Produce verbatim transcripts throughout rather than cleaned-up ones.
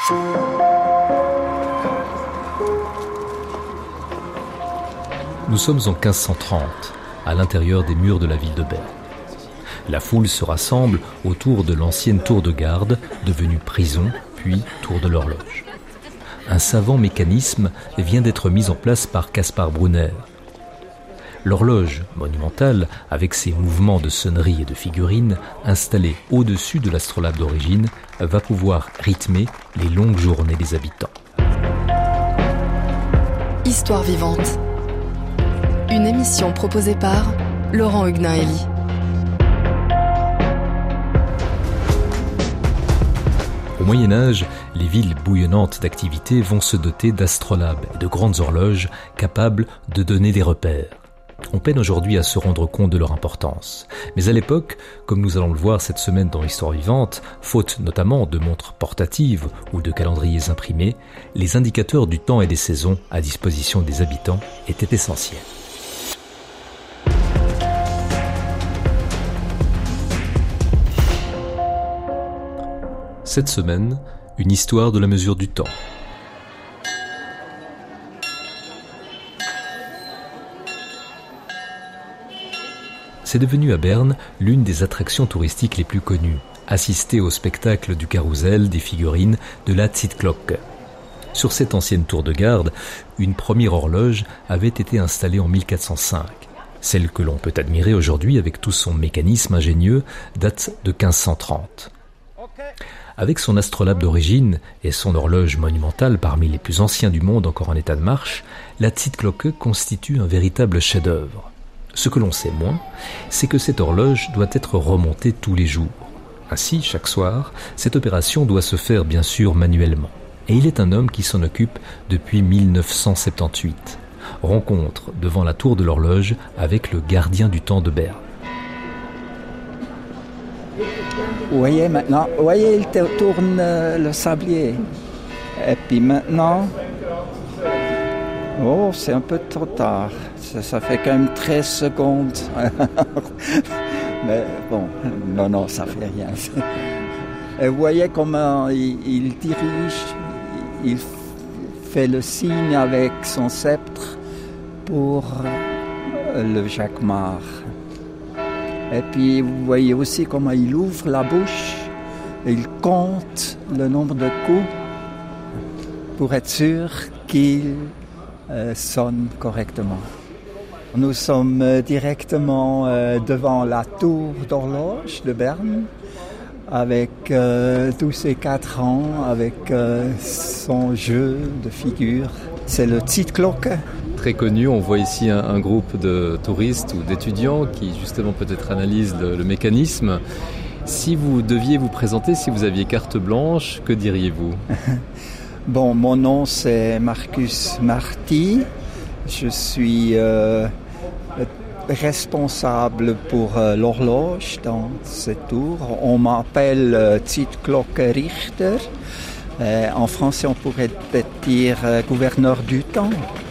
Nous sommes en quinze cent trente, à l'intérieur des murs de la ville de Berne. La foule se rassemble autour de l'ancienne tour de garde, devenue prison, puis tour de l'horloge. Un savant mécanisme vient d'être mis en place par Caspar Brunner. L'horloge monumentale, avec ses mouvements de sonnerie et de figurines, installée au-dessus de l'astrolabe d'origine, va pouvoir rythmer les longues journées des habitants. Histoire vivante. Une émission proposée par Laurent Huguenin-Elie. Au Moyen-Âge, les villes bouillonnantes d'activité vont se doter d'astrolabes et de grandes horloges capables de donner des repères. On peine aujourd'hui à se rendre compte de leur importance. Mais à l'époque, comme nous allons le voir cette semaine dans l'Histoire vivante, faute notamment de montres portatives ou de calendriers imprimés, les indicateurs du temps et des saisons à disposition des habitants étaient essentiels. Cette semaine, une histoire de la mesure du temps. C'est devenu à Berne l'une des attractions touristiques les plus connues, assister au spectacle du carrousel des figurines de la Zeitglocke. Sur cette ancienne tour de garde, une première horloge avait été installée en mille quatre cent cinq. Celle que l'on peut admirer aujourd'hui avec tout son mécanisme ingénieux date de quinze cent trente. Avec son astrolabe d'origine et son horloge monumentale parmi les plus anciens du monde encore en état de marche, la Zeitglocke constitue un véritable chef-d'œuvre. Ce que l'on sait moins, c'est que cette horloge doit être remontée tous les jours. Ainsi, chaque soir, cette opération doit se faire bien sûr manuellement. Et il est un homme qui s'en occupe depuis mille neuf cent soixante-dix-huit. Rencontre devant la tour de l'horloge avec le gardien du temps de Berne. Vous voyez maintenant, vous voyez, il tourne le sablier. Et puis maintenant, oh, c'est un peu trop tard. Ça, ça fait quand même treize secondes. Mais bon, non, non, ça fait rien. Et vous voyez comment il, il dirige, il fait le signe avec son sceptre pour le jacquemart. Et puis vous voyez aussi comment il ouvre la bouche et il compte le nombre de coups pour être sûr qu'il euh, sonne correctement. Nous sommes directement euh, devant la tour d'horloge de Berne avec euh, tous ses quatre rangs, avec euh, son jeu de figures. C'est le Zeitglocke. Très connu, on voit ici un, un groupe de touristes ou d'étudiants qui justement peut-être analysent le, le mécanisme. Si vous deviez vous présenter, si vous aviez carte blanche, que diriez-vous ? Bon, mon nom c'est Marcus Marty. Je suis euh, responsable pour euh, l'horloge dans cette tour. On m'appelle euh, Zeitglocke Richter. Euh, en français, on pourrait peut-être dire euh, gouverneur du temps.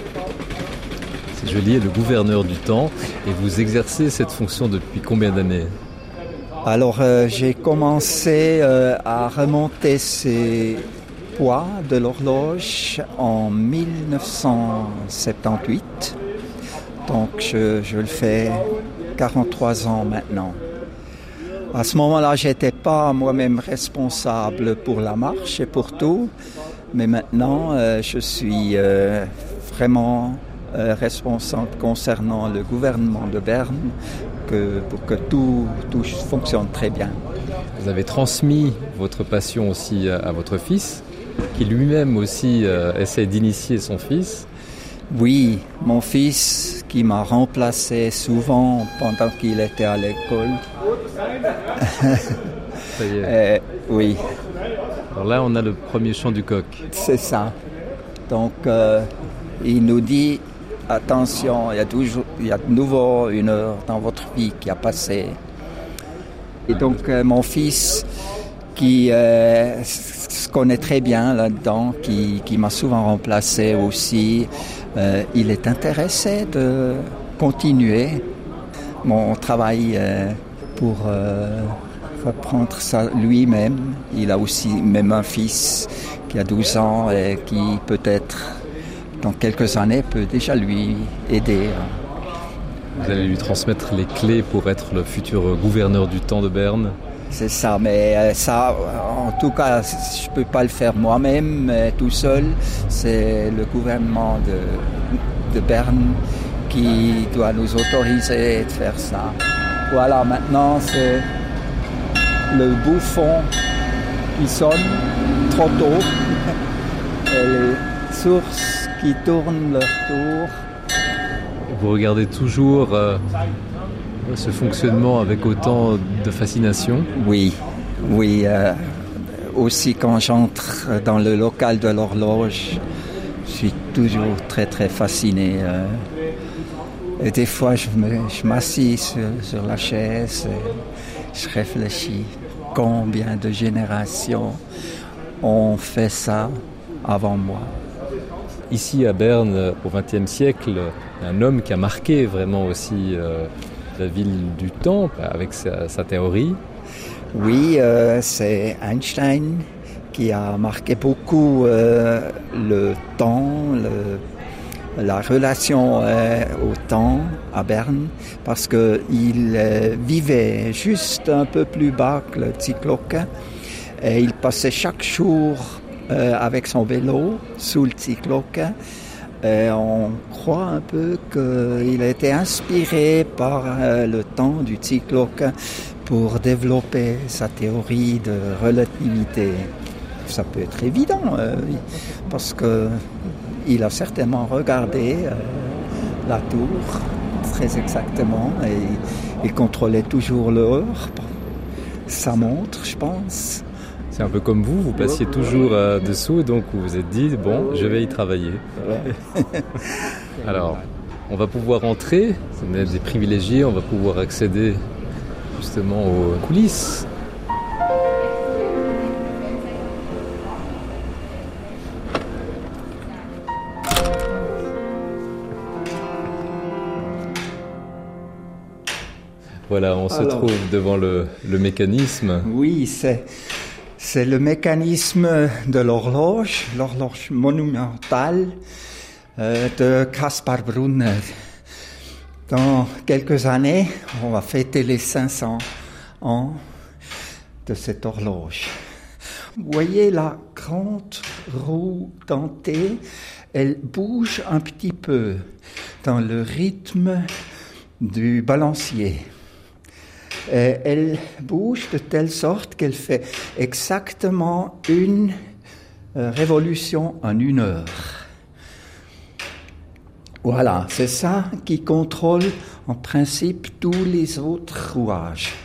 C'est joli, le gouverneur du temps. Et vous exercez cette fonction depuis combien d'années ? Alors, euh, j'ai commencé euh, à remonter ces poids de l'horloge en mille neuf cent soixante-dix-huit. Donc, je, je le fais quarante-trois ans maintenant. À ce moment-là, je n'étais pas moi-même responsable pour la marche et pour tout. Mais maintenant, euh, je suis euh, vraiment euh, responsable concernant le gouvernement de Berne que, pour que tout, tout fonctionne très bien. Vous avez transmis votre passion aussi à, à votre fils, qui lui-même aussi euh, essaie d'initier son fils. Oui, mon fils qui m'a remplacé souvent pendant qu'il était à l'école. Ça y est. euh, oui. Alors là, on a le premier chant du coq. C'est ça. Donc, euh, il nous dit, attention, il y a toujours, il y a de nouveau une heure dans votre vie qui a passé. Et donc, euh, mon fils, qui euh, se connaît très bien là-dedans, qui, qui m'a souvent remplacé aussi, euh, il est intéressé de continuer mon travail euh, pour euh, reprendre ça lui-même. Il a aussi même un fils qui a douze ans et qui peut-être dans quelques années peut déjà lui aider. Vous allez lui transmettre les clés pour être le futur gouverneur du temps de Berne. C'est ça, mais ça, en tout cas, je ne peux pas le faire moi-même, tout seul. C'est le gouvernement de, de Berne qui doit nous autoriser de faire ça. Voilà, maintenant, c'est le bouffon qui sonne trop tôt et les sources qui tournent leur tour. Vous regardez toujours euh, ce fonctionnement avec autant de fascination? Oui, oui. Euh, aussi quand j'entre dans le local de l'horloge, je suis toujours très très fasciné. Euh, et des fois, je, me, je m'assis sur, sur la chaise et je réfléchis. Combien de générations ont fait ça avant moi? Ici à Berne, au vingtième siècle, un homme qui a marqué vraiment aussi euh, la ville du temps avec sa, sa théorie. Oui, euh, c'est Einstein qui a marqué beaucoup euh, le temps, le, la relation euh, au temps à Berne, parce qu'il euh, vivait juste un peu plus bas que le Zicloke et il passait chaque jour Euh, avec son vélo sous le Zicloke. Et on croit un peu qu'il a été inspiré par euh, le temps du Zicloke pour développer sa théorie de relativité. Ça peut être évident euh, parce qu'il a certainement regardé euh, la tour très exactement et il contrôlait toujours l'heure. Sa montre, je pense. C'est un peu comme vous, vous passiez toujours euh, dessous, donc vous vous êtes dit, bon, je vais y travailler. Alors, on va pouvoir entrer, on est des privilégiés, on va pouvoir accéder justement aux coulisses. Voilà, on se Alors, trouve devant le, le mécanisme. Oui, c'est... C'est le mécanisme de l'horloge, l'horloge monumentale euh, de Caspar Brunner. Dans quelques années, on va fêter les cinq cents ans de cette horloge. Vous voyez la grande roue dentée, elle bouge un petit peu dans le rythme du balancier. Et elle bouge de telle sorte qu'elle fait exactement une euh, révolution en une heure. Voilà, c'est ça qui contrôle en principe tous les autres rouages.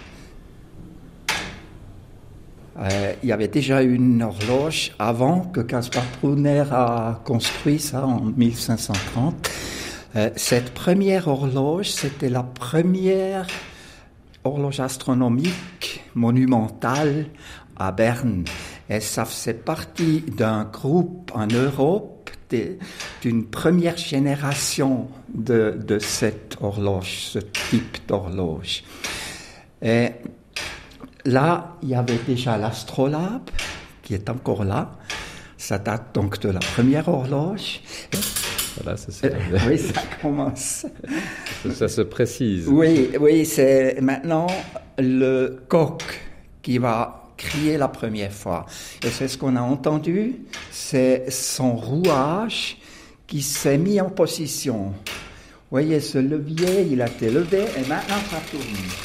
Euh, il y avait déjà une horloge avant que Caspar Brunner a construit ça en mille cinq cent trente. Euh, cette première horloge, c'était la première horloge astronomique monumentale à Berne. Et ça faisait partie d'un groupe en Europe, de, d'une première génération de, de cette horloge, ce type d'horloge. Et là, il y avait déjà l'astrolabe, qui est encore là. Ça date donc de la première horloge. Voilà, ça, c'est... Euh, oui, ça commence. ça, ça se précise. Oui, oui, c'est maintenant le coq qui va crier la première fois. Et c'est ce qu'on a entendu, c'est son rouage qui s'est mis en position. Vous voyez, ce levier, il a été levé et maintenant ça tourne.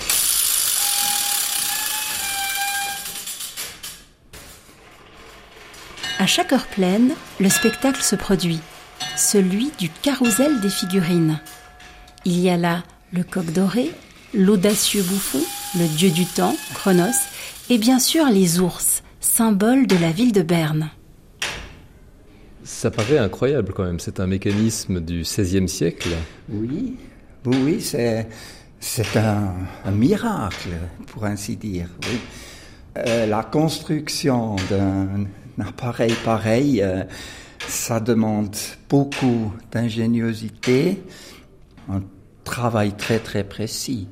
À chaque heure pleine, le spectacle se produit, celui du carrousel des figurines. Il y a là le coq doré, l'audacieux bouffon, le dieu du temps, Chronos, et bien sûr les ours, symbole de la ville de Berne. Ça paraît incroyable quand même, c'est un mécanisme du seizième siècle. Oui, oui, oui c'est, c'est un, un miracle, pour ainsi dire. Oui. Euh, la construction d'un un appareil pareil, euh, ça demande beaucoup d'ingéniosité, un travail très très précis.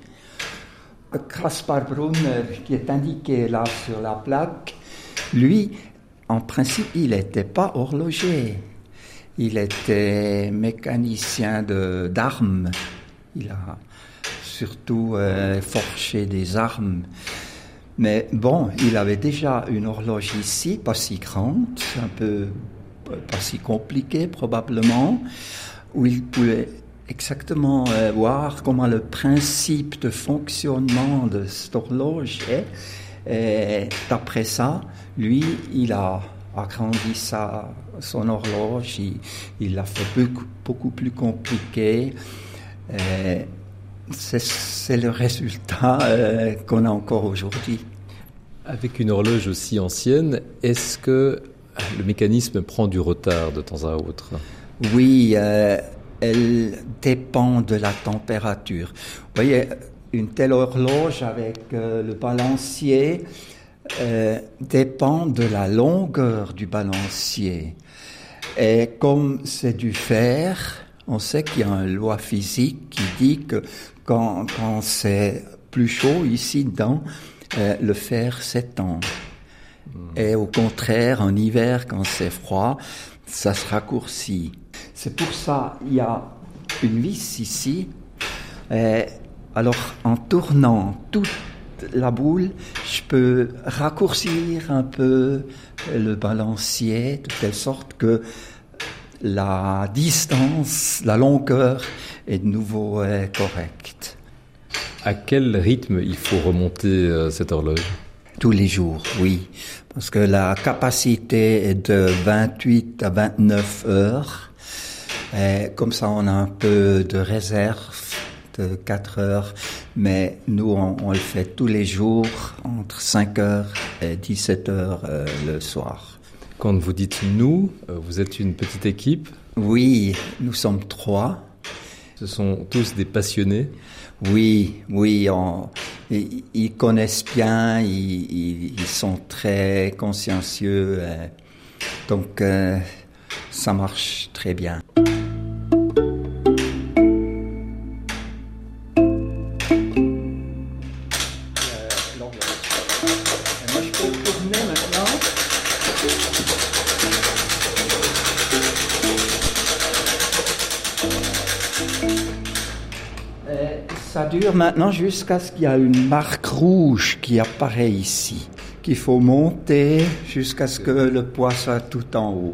Caspar Brunner, qui est indiqué là sur la plaque, lui, en principe, il n'était pas horloger. Il était mécanicien de, d'armes. Il a surtout euh, forgé des armes. Mais bon, il avait déjà une horloge ici, pas si grande, un peu pas si compliquée probablement, où il pouvait exactement euh, voir comment le principe de fonctionnement de cette horloge est. Et d'après ça, lui, il a agrandi sa, son horloge, il, il l'a fait beaucoup, beaucoup plus compliqué. Et c'est, c'est le résultat euh, qu'on a encore aujourd'hui. Avec une horloge aussi ancienne, est-ce que le mécanisme prend du retard de temps à autre ? Oui, euh, elle dépend de la température. Vous voyez, une telle horloge avec euh, le balancier euh, dépend de la longueur du balancier. Et comme c'est du fer, on sait qu'il y a une loi physique qui dit que quand, quand c'est plus chaud ici dedans, euh, le fer s'étend. Mmh. Et au contraire, en hiver, quand c'est froid, ça se raccourcit. C'est pour ça qu'il y a une vis ici. Et alors, en tournant toute la boule, je peux raccourcir un peu le balancier, de telle sorte que la distance, la longueur est de nouveau euh, correcte. À quel rythme il faut remonter euh, cette horloge ? Tous les jours, oui. Parce que la capacité est de vingt-huit à vingt-neuf heures. Et comme ça, on a un peu de réserve de quatre heures. Mais nous, on, on le fait tous les jours entre cinq heures et dix-sept heures euh, le soir. Quand vous dites « nous », vous êtes une petite équipe ? Oui, nous sommes trois. Ce sont tous des passionnés ? Oui, oui, on, ils, ils connaissent bien, ils, ils, ils sont très consciencieux, euh, donc euh, ça marche très bien. Euh, moi, je peux tourner maintenant. Ça dure maintenant jusqu'à ce qu'il y ait une marque rouge qui apparaît ici, qu'il faut monter jusqu'à ce que le poids soit tout en haut.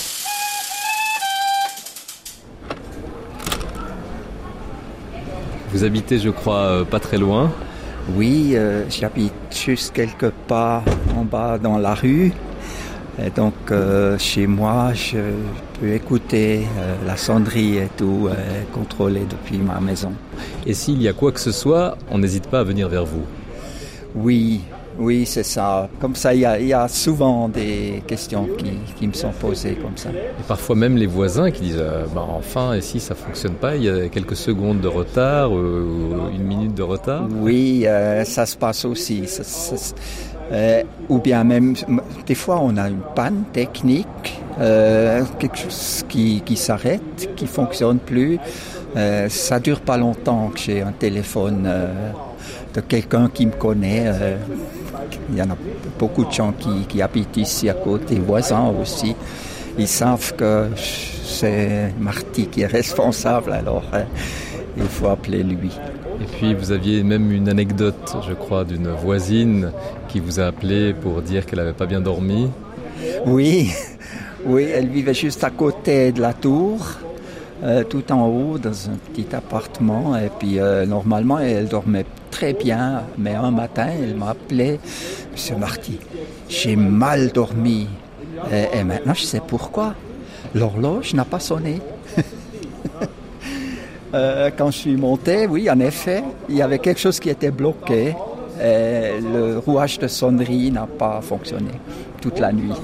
Vous habitez, je crois, pas très loin ? Oui, euh, j'habite juste quelque part en bas dans la rue. Et donc, euh, chez moi, je peux écouter euh, la sonnerie et tout, euh, contrôler depuis ma maison. Et s'il y a quoi que ce soit, on n'hésite pas à venir vers vous ? Oui, oui, c'est ça. Comme ça, il y a, il y a souvent des questions qui, qui me sont posées comme ça. Et parfois même les voisins qui disent euh, bah, « enfin, ici, ça ne fonctionne pas, il y a quelques secondes de retard, euh, une minute de retard ». Oui, euh, ça se passe aussi. Ça, ça, Euh, ou bien même, des fois on a une panne technique, euh, quelque chose qui, qui s'arrête, qui fonctionne plus. Euh, ça dure pas longtemps que j'ai un téléphone euh, de quelqu'un qui me connaît. Euh, il y en a beaucoup de gens qui, qui habitent ici à côté, des voisins aussi. Ils savent que c'est Marty qui est responsable, alors euh, il faut appeler lui. Et puis vous aviez même une anecdote, je crois, d'une voisine qui vous a appelé pour dire qu'elle n'avait pas bien dormi. Oui, oui, elle vivait juste à côté de la tour, euh, tout en haut, dans un petit appartement. Et puis euh, normalement, elle dormait très bien. Mais un matin, elle m'a appelé, « Monsieur Marty, j'ai mal dormi. Et, et maintenant, je sais pourquoi. L'horloge n'a pas sonné. » Euh, quand je suis monté, oui, en effet, il y avait quelque chose qui était bloqué. Et le rouage de sonnerie n'a pas fonctionné toute la nuit.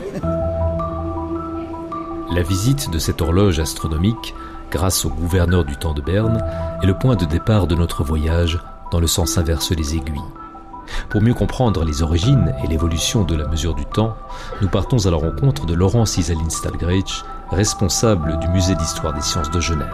La visite de cette horloge astronomique, grâce au gouverneur du temps de Berne, est le point de départ de notre voyage dans le sens inverse des aiguilles. Pour mieux comprendre les origines et l'évolution de la mesure du temps, nous partons à la rencontre de Laurence Iselin Stalgreitch, responsable du Musée d'histoire des sciences de Genève.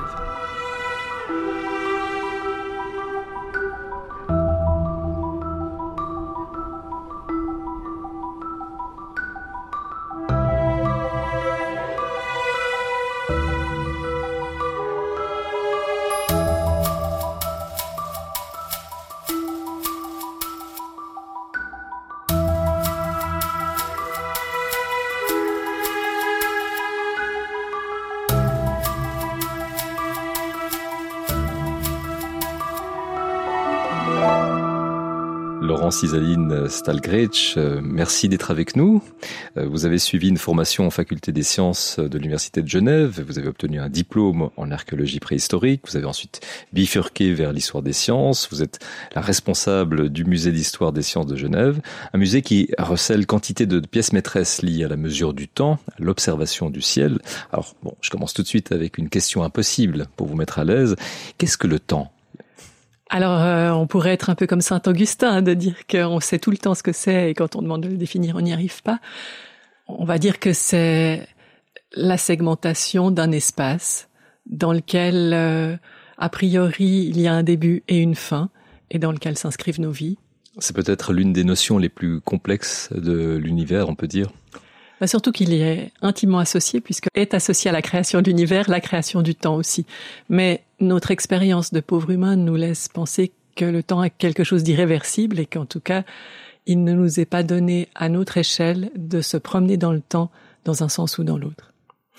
Laurence Isaline Stalgrecht, merci d'être avec nous. Vous avez suivi une formation en faculté des sciences de l'Université de Genève. Vous avez obtenu un diplôme en archéologie préhistorique. Vous avez ensuite bifurqué vers l'histoire des sciences. Vous êtes la responsable du musée d'histoire des sciences de Genève. Un musée qui recèle quantité de pièces maîtresses liées à la mesure du temps, à l'observation du ciel. Alors, bon, je commence tout de suite avec une question impossible pour vous mettre à l'aise. Qu'est-ce que le temps ? Alors, euh, on pourrait être un peu comme Saint-Augustin, hein, de dire qu'on sait tout le temps ce que c'est et quand on demande de le définir, on n'y arrive pas. On va dire que c'est la segmentation d'un espace dans lequel, euh, a priori, il y a un début et une fin et dans lequel s'inscrivent nos vies. C'est peut-être l'une des notions les plus complexes de l'univers, on peut dire. Bah surtout qu'il y est intimement associé, puisque est associé à la création de l'univers, la création du temps aussi. Mais notre expérience de pauvre humain nous laisse penser que le temps est quelque chose d'irréversible et qu'en tout cas, il ne nous est pas donné à notre échelle de se promener dans le temps dans un sens ou dans l'autre.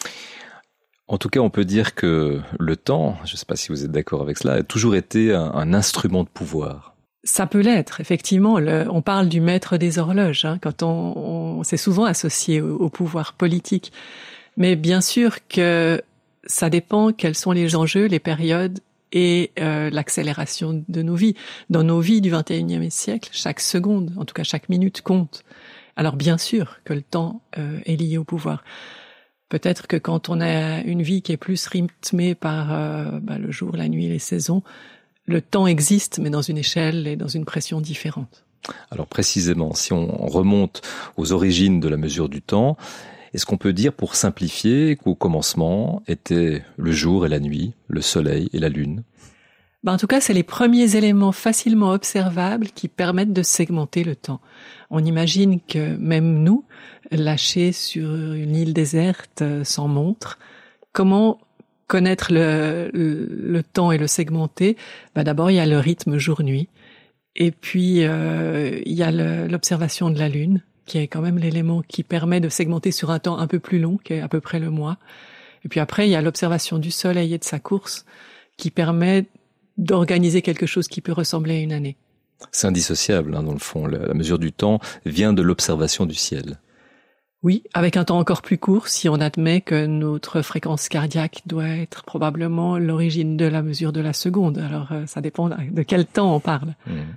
En tout cas, on peut dire que le temps, je ne sais pas si vous êtes d'accord avec cela, a toujours été un, un instrument de pouvoir. Ça peut l'être, effectivement. Le, on parle du maître des horloges, hein, quand on, on c'est souvent associé au, au pouvoir politique. Mais bien sûr que ça dépend quels sont les enjeux, les périodes et euh, l'accélération de nos vies. Dans nos vies du vingt et unième siècle, chaque seconde, en tout cas chaque minute compte. Alors bien sûr que le temps euh, est lié au pouvoir. Peut-être que quand on a une vie qui est plus rythmée par euh, bah, le jour, la nuit, les saisons, le temps existe, mais dans une échelle et dans une pression différente. Alors précisément, si on remonte aux origines de la mesure du temps, est-ce qu'on peut dire, pour simplifier, qu'au commencement étaient le jour et la nuit, le soleil et la lune ? Ben, en tout cas, c'est les premiers éléments facilement observables qui permettent de segmenter le temps. On imagine que même nous, lâchés sur une île déserte sans montre, comment connaître le, le, le temps et le segmenter? Ben d'abord, il y a le rythme jour-nuit. Et puis, euh, il y a le, l'observation de la Lune, qui est quand même l'élément qui permet de segmenter sur un temps un peu plus long, qui est à peu près le mois. Et puis après, il y a l'observation du Soleil et de sa course, qui permet d'organiser quelque chose qui peut ressembler à une année. C'est indissociable, hein, dans le fond. La, la mesure du temps vient de l'observation du ciel. Oui, avec un temps encore plus court, si on admet que notre fréquence cardiaque doit être probablement l'origine de la mesure de la seconde. Alors, ça dépend de quel temps on parle.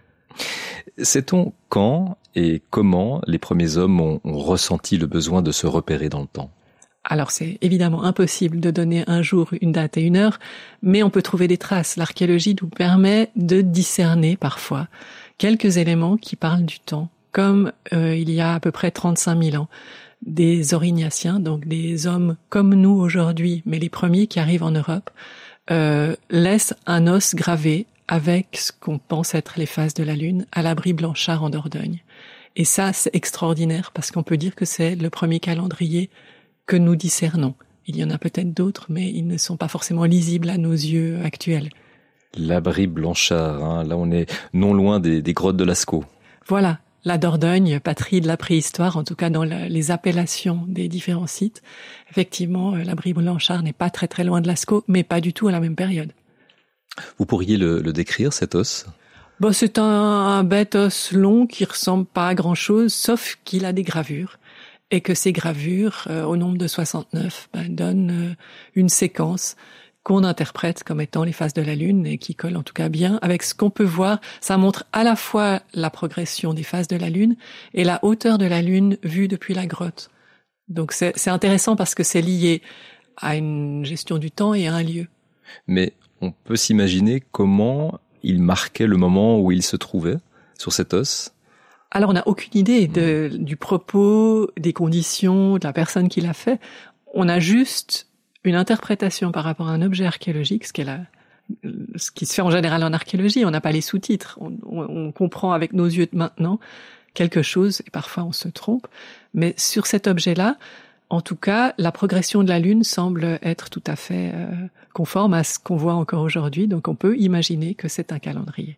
Mmh. Sait-on quand et comment les premiers hommes ont, ont ressenti le besoin de se repérer dans le temps ? Alors, c'est évidemment impossible de donner un jour, une date et une heure, mais on peut trouver des traces. L'archéologie nous permet de discerner parfois quelques éléments qui parlent du temps, comme euh, il y a à peu près trente-cinq mille ans. Des Aurignaciens, donc des hommes comme nous aujourd'hui, mais les premiers qui arrivent en Europe, euh, laissent un os gravé avec ce qu'on pense être les phases de la Lune à l'abri Blanchard en Dordogne. Et ça, c'est extraordinaire parce qu'on peut dire que c'est le premier calendrier que nous discernons. Il y en a peut-être d'autres, mais ils ne sont pas forcément lisibles à nos yeux actuels. L'abri Blanchard, hein, là on est non loin des, des grottes de Lascaux. Voilà. La Dordogne, patrie de la préhistoire, en tout cas dans la, les appellations des différents sites. Effectivement, l'abri Blanchard n'est pas très très loin de Lascaux, mais pas du tout à la même période. Vous pourriez le, le décrire, cet os ? Bon, c'est un, un bête os long qui ressemble pas à grand-chose, sauf qu'il a des gravures. Et que ces gravures, euh, au nombre de soixante-neuf, ben, donnent euh, une séquence qu'on interprète comme étant les phases de la Lune et qui colle en tout cas bien avec ce qu'on peut voir. Ça montre à la fois la progression des phases de la Lune et la hauteur de la Lune vue depuis la grotte. Donc c'est, c'est intéressant parce que c'est lié à une gestion du temps et à un lieu. Mais on peut s'imaginer comment il marquait le moment où il se trouvait sur cet os ? Alors on n'a aucune idée de, du propos, des conditions, de la personne qui l'a fait. On a juste une interprétation par rapport à un objet archéologique, ce qui est la, ce qui se fait en général en archéologie. On n'a pas les sous-titres. On, on, on comprend avec nos yeux de maintenant quelque chose, et parfois on se trompe. Mais sur cet objet-là, en tout cas, la progression de la Lune semble être tout à fait euh, conforme à ce qu'on voit encore aujourd'hui. Donc on peut imaginer que c'est un calendrier.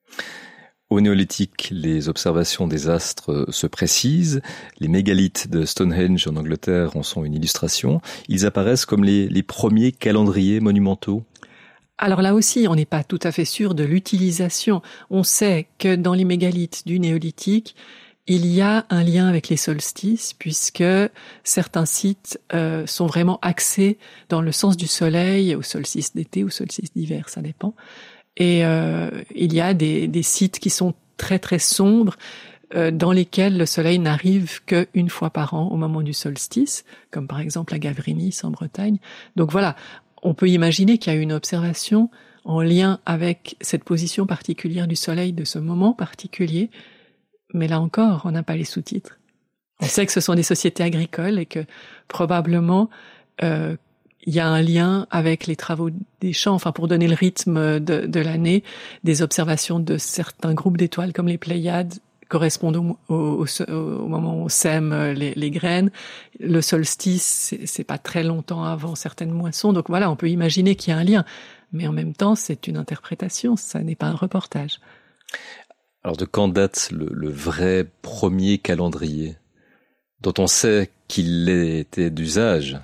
Au néolithique, les observations des astres se précisent. Les mégalithes de Stonehenge en Angleterre en sont une illustration. Ils apparaissent comme les, les premiers calendriers monumentaux. Alors là aussi, on n'est pas tout à fait sûr de l'utilisation. On sait que dans les mégalithes du néolithique, il y a un lien avec les solstices, puisque certains sites euh, sont vraiment axés dans le sens du soleil, au solstice d'été ou solstice d'hiver, ça dépend. Et euh, il y a des, des sites qui sont très très sombres, euh, dans lesquels le soleil n'arrive qu'une fois par an au moment du solstice, comme par exemple à Gavrinis en Bretagne. Donc voilà, on peut imaginer qu'il y a une observation en lien avec cette position particulière du soleil de ce moment particulier. Mais là encore, on n'a pas les sous-titres. On sait que ce sont des sociétés agricoles et que probablement euh, il y a un lien avec les travaux des champs, enfin pour donner le rythme de, de l'année, des observations de certains groupes d'étoiles comme les Pléiades correspondent au, au, au, au moment où on sème les, les graines. Le solstice, c'est, c'est pas très longtemps avant certaines moissons, donc voilà, on peut imaginer qu'il y a un lien. Mais en même temps, c'est une interprétation, ça n'est pas un reportage. Alors de quand date le, le vrai premier calendrier, dont on sait qu'il était d'usage?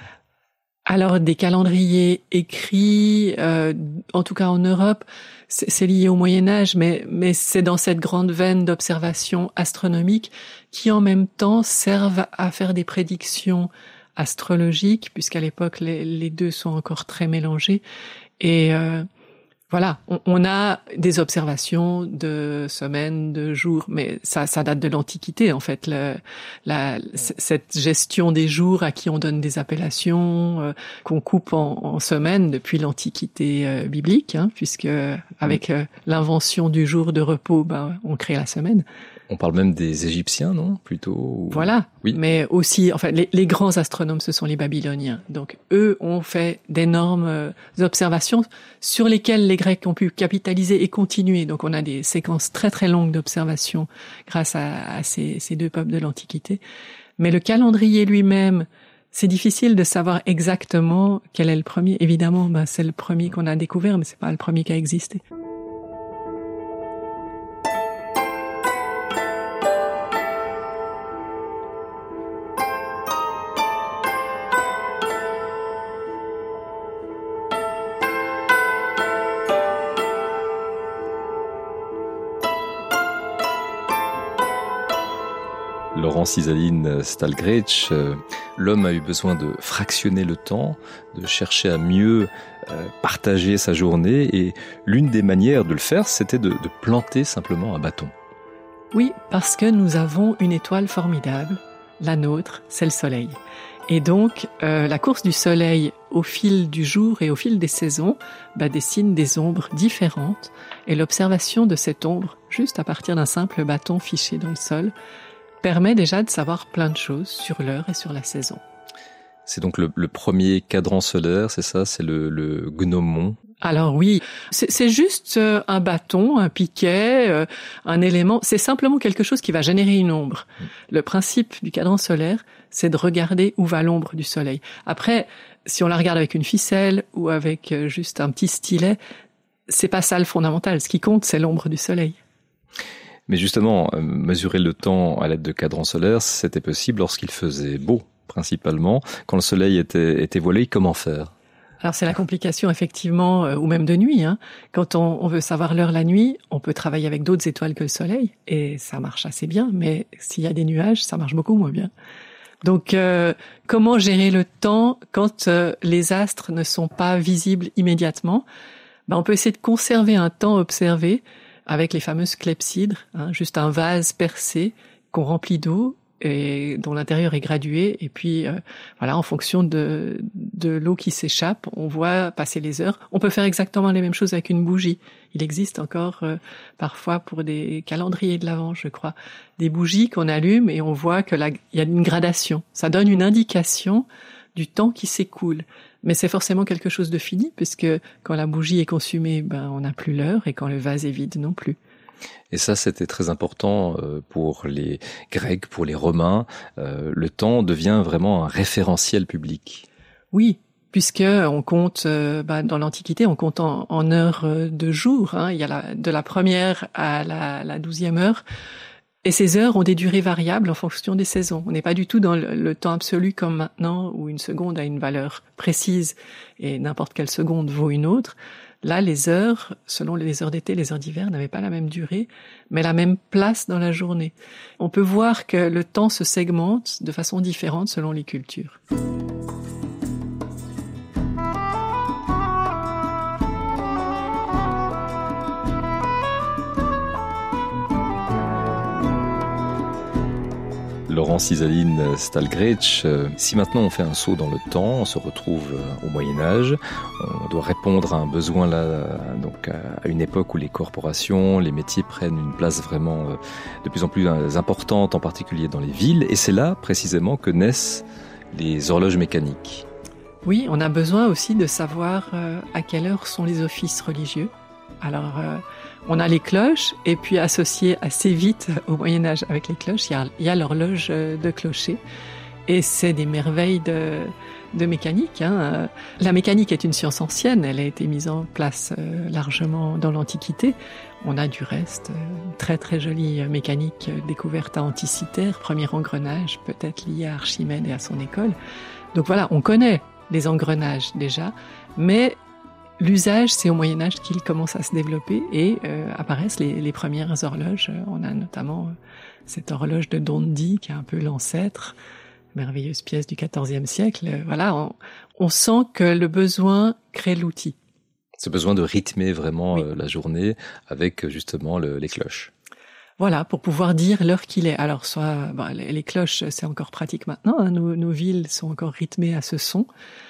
Alors des calendriers écrits, euh, en tout cas en Europe, c'est, c'est lié au Moyen-Âge, mais, mais c'est dans cette grande veine d'observation astronomique qui en même temps servent à faire des prédictions astrologiques, puisqu'à l'époque les, les deux sont encore très mélangés. Et euh, voilà, on, on a des observations de semaines, de jours, mais ça, ça date de l'Antiquité en fait. Le, la, cette gestion des jours à qui on donne des appellations, euh, qu'on coupe en, en semaines depuis l'Antiquité euh, biblique, hein, puisque avec euh, l'invention du jour de repos, ben, on crée la semaine. On parle même des Égyptiens, non? Plutôt. Ou... Voilà. Oui. Mais aussi, en fait, les, les grands astronomes, ce sont les Babyloniens. Donc, eux ont fait d'énormes euh, observations sur lesquelles les Grecs ont pu capitaliser et continuer. Donc, on a des séquences très très longues d'observations grâce à, à ces, ces deux peuples de l'Antiquité. Mais le calendrier lui-même, c'est difficile de savoir exactement quel est le premier. Évidemment, ben, c'est le premier qu'on a découvert, mais c'est pas le premier qui a existé. Laurent Cisaline Stalgrecht, euh, l'homme a eu besoin de fractionner le temps, de chercher à mieux euh, partager sa journée, et l'une des manières de le faire, c'était de, de planter simplement un bâton. Oui, parce que nous avons une étoile formidable, la nôtre, c'est le soleil. Et donc, euh, la course du soleil au fil du jour et au fil des saisons bah, dessine des ombres différentes, et l'observation de cette ombre, juste à partir d'un simple bâton fiché dans le sol, permet déjà de savoir plein de choses sur l'heure et sur la saison. C'est donc le, le premier cadran solaire, c'est ça? C'est le, le gnomon? Alors oui, c'est, c'est juste euh, un bâton, un piquet, euh, un élément. C'est simplement quelque chose qui va générer une ombre. Mmh. Le principe du cadran solaire, c'est de regarder où va l'ombre du soleil. Après, si on la regarde avec une ficelle ou avec euh, juste un petit stylet, c'est pas ça le fondamental. Ce qui compte, c'est l'ombre du soleil. Mais justement, mesurer le temps à l'aide de cadrans solaires, c'était possible lorsqu'il faisait beau, principalement. Quand le soleil était, était voilé, comment faire? Alors c'est la complication effectivement, euh, ou même de nuit. Hein. Quand on, on veut savoir l'heure la nuit, on peut travailler avec d'autres étoiles que le soleil, et ça marche assez bien, mais s'il y a des nuages, ça marche beaucoup moins bien. Donc euh, comment gérer le temps quand euh, les astres ne sont pas visibles immédiatement? Ben, on peut essayer de conserver un temps observé, avec les fameuses clepsydres, hein, juste un vase percé qu'on remplit d'eau et dont l'intérieur est gradué, et puis euh, voilà, en fonction de de l'eau qui s'échappe, on voit passer les heures. On peut faire exactement les mêmes choses avec une bougie. Il existe encore euh, parfois pour des calendriers de l'Avent, je crois, des bougies qu'on allume et on voit que là il y a une gradation. Ça donne une indication du temps qui s'écoule. Mais c'est forcément quelque chose de fini, puisque quand la bougie est consumée, ben on n'a plus l'heure, et quand le vase est vide non plus. Et ça, c'était très important pour les Grecs, pour les Romains. Euh, le temps devient vraiment un référentiel public. Oui, puisque on compte, euh, bah, dans l'Antiquité, on compte en, en heures de jour. Hein. Il y a la, de la première à la, la douzième heure. Et ces heures ont des durées variables en fonction des saisons. On n'est pas du tout dans le, le temps absolu comme maintenant, où une seconde a une valeur précise et n'importe quelle seconde vaut une autre. Là, les heures, selon les heures d'été, les heures d'hiver, n'avaient pas la même durée, mais la même place dans la journée. On peut voir que le temps se segmente de façon différente selon les cultures. Laurence Isaline Stalgreitch, si maintenant on fait un saut dans le temps, on se retrouve au Moyen-Âge, on doit répondre à un besoin là, donc à une époque où les corporations, les métiers prennent une place vraiment de plus en plus importante, en particulier dans les villes, et c'est là précisément que naissent les horloges mécaniques. Oui, on a besoin aussi de savoir à quelle heure sont les offices religieux. Alors, euh, on a les cloches, et puis associé assez vite au Moyen-Âge avec les cloches, il y a, il y a l'horloge de clocher. Et c'est des merveilles de, de mécanique. Hein. La mécanique est une science ancienne, elle a été mise en place euh, largement dans l'Antiquité. On a du reste une très très jolie mécanique découverte à Anticythère, premier engrenage, peut-être lié à Archimède et à son école. Donc voilà, on connaît les engrenages déjà, mais l'usage, c'est au Moyen-Âge qu'il commence à se développer et euh, apparaissent les, les premières horloges. On a notamment euh, cette horloge de Dondi, qui est un peu l'ancêtre, merveilleuse pièce du quatorzième siècle. Voilà, on, on sent que le besoin crée l'outil. Ce besoin de rythmer vraiment oui. euh, la journée avec justement le, les cloches. Voilà, pour pouvoir dire l'heure qu'il est. Alors, soit bon, les, les cloches, c'est encore pratique maintenant. Hein, nos, nos villes sont encore rythmées à ce son,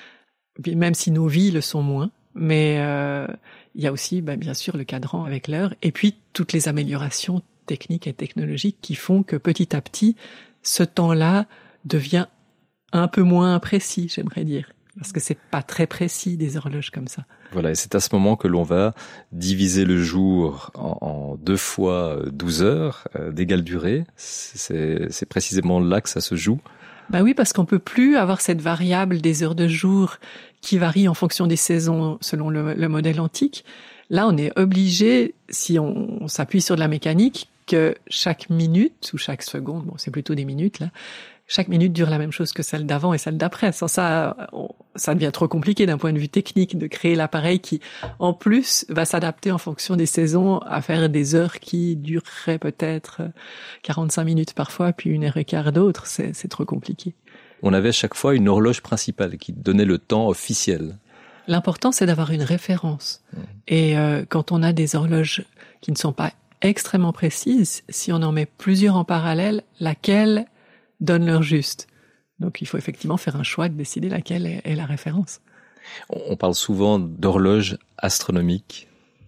même si nos vies le sont moins. Mais euh, il y a aussi, bah, bien sûr, le cadran avec l'heure, et puis toutes les améliorations techniques et technologiques qui font que petit à petit, ce temps-là devient un peu moins précis, j'aimerais dire, parce que c'est pas très précis des horloges comme ça. Voilà, et c'est à ce moment que l'on va diviser le jour en, en deux fois douze heures euh, d'égale durée. C'est, c'est précisément là que ça se joue. Bah oui, parce qu'on peut plus avoir cette variable des heures de jour qui varie en fonction des saisons selon le, le modèle antique. Là, on est obligé, si on, on s'appuie sur de la mécanique, que chaque minute ou chaque seconde, bon, c'est plutôt des minutes là, chaque minute dure la même chose que celle d'avant et celle d'après. Sans ça, on, ça devient trop compliqué d'un point de vue technique de créer l'appareil qui, en plus, va s'adapter en fonction des saisons à faire des heures qui dureraient peut-être quarante-cinq minutes parfois, puis une heure et quart d'autres. C'est, c'est trop compliqué. On avait à chaque fois une horloge principale qui donnait le temps officiel. L'important, c'est d'avoir une référence. Mmh. Et euh, quand on a des horloges qui ne sont pas extrêmement précises, si on en met plusieurs en parallèle, laquelle donne l'heure juste. Donc il faut effectivement faire un choix de décider laquelle est, est la référence. On parle souvent d'horloges astronomiques.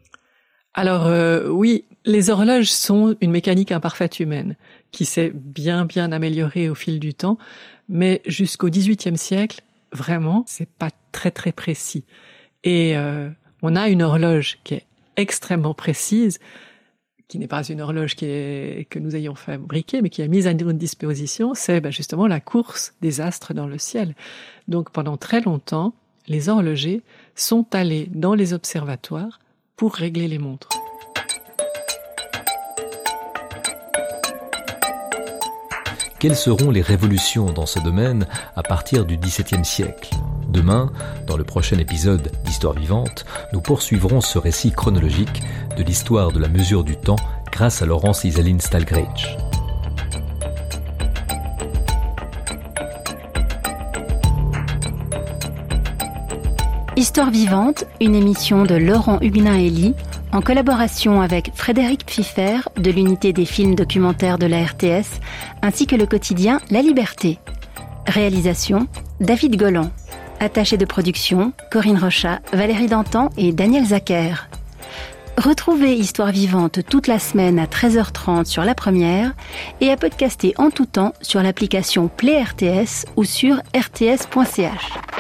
Alors euh, oui, les horloges sont une mécanique imparfaite humaine qui s'est bien bien améliorée au fil du temps, mais jusqu'au dix-huitième siècle, vraiment, c'est pas très très précis. Et euh, on a une horloge qui est extrêmement précise, qui n'est pas une horloge qui est, que nous ayons fabriquée, mais qui est mise à notre disposition, c'est ben justement la course des astres dans le ciel. Donc pendant très longtemps, les horlogers sont allés dans les observatoires pour régler les montres. Quelles seront les révolutions dans ce domaine à partir du dix-septième siècle ? Demain, dans le prochain épisode d'Histoire vivante, nous poursuivrons ce récit chronologique de l'histoire de la mesure du temps grâce à Laurence Isaline Stalgreitch. Histoire vivante, une émission de Laurent Huguenin-Elie en collaboration avec Frédéric Pfiffer de l'unité des films documentaires de la R T S ainsi que le quotidien La Liberté. Réalisation David Golan. Attachés de production Corinne Rochat, Valérie Dantan et Daniel Zacher. Retrouvez Histoire vivante toute la semaine à treize heures trente sur La Première et à podcaster en tout temps sur l'application Play R T S ou sur r t s point c h.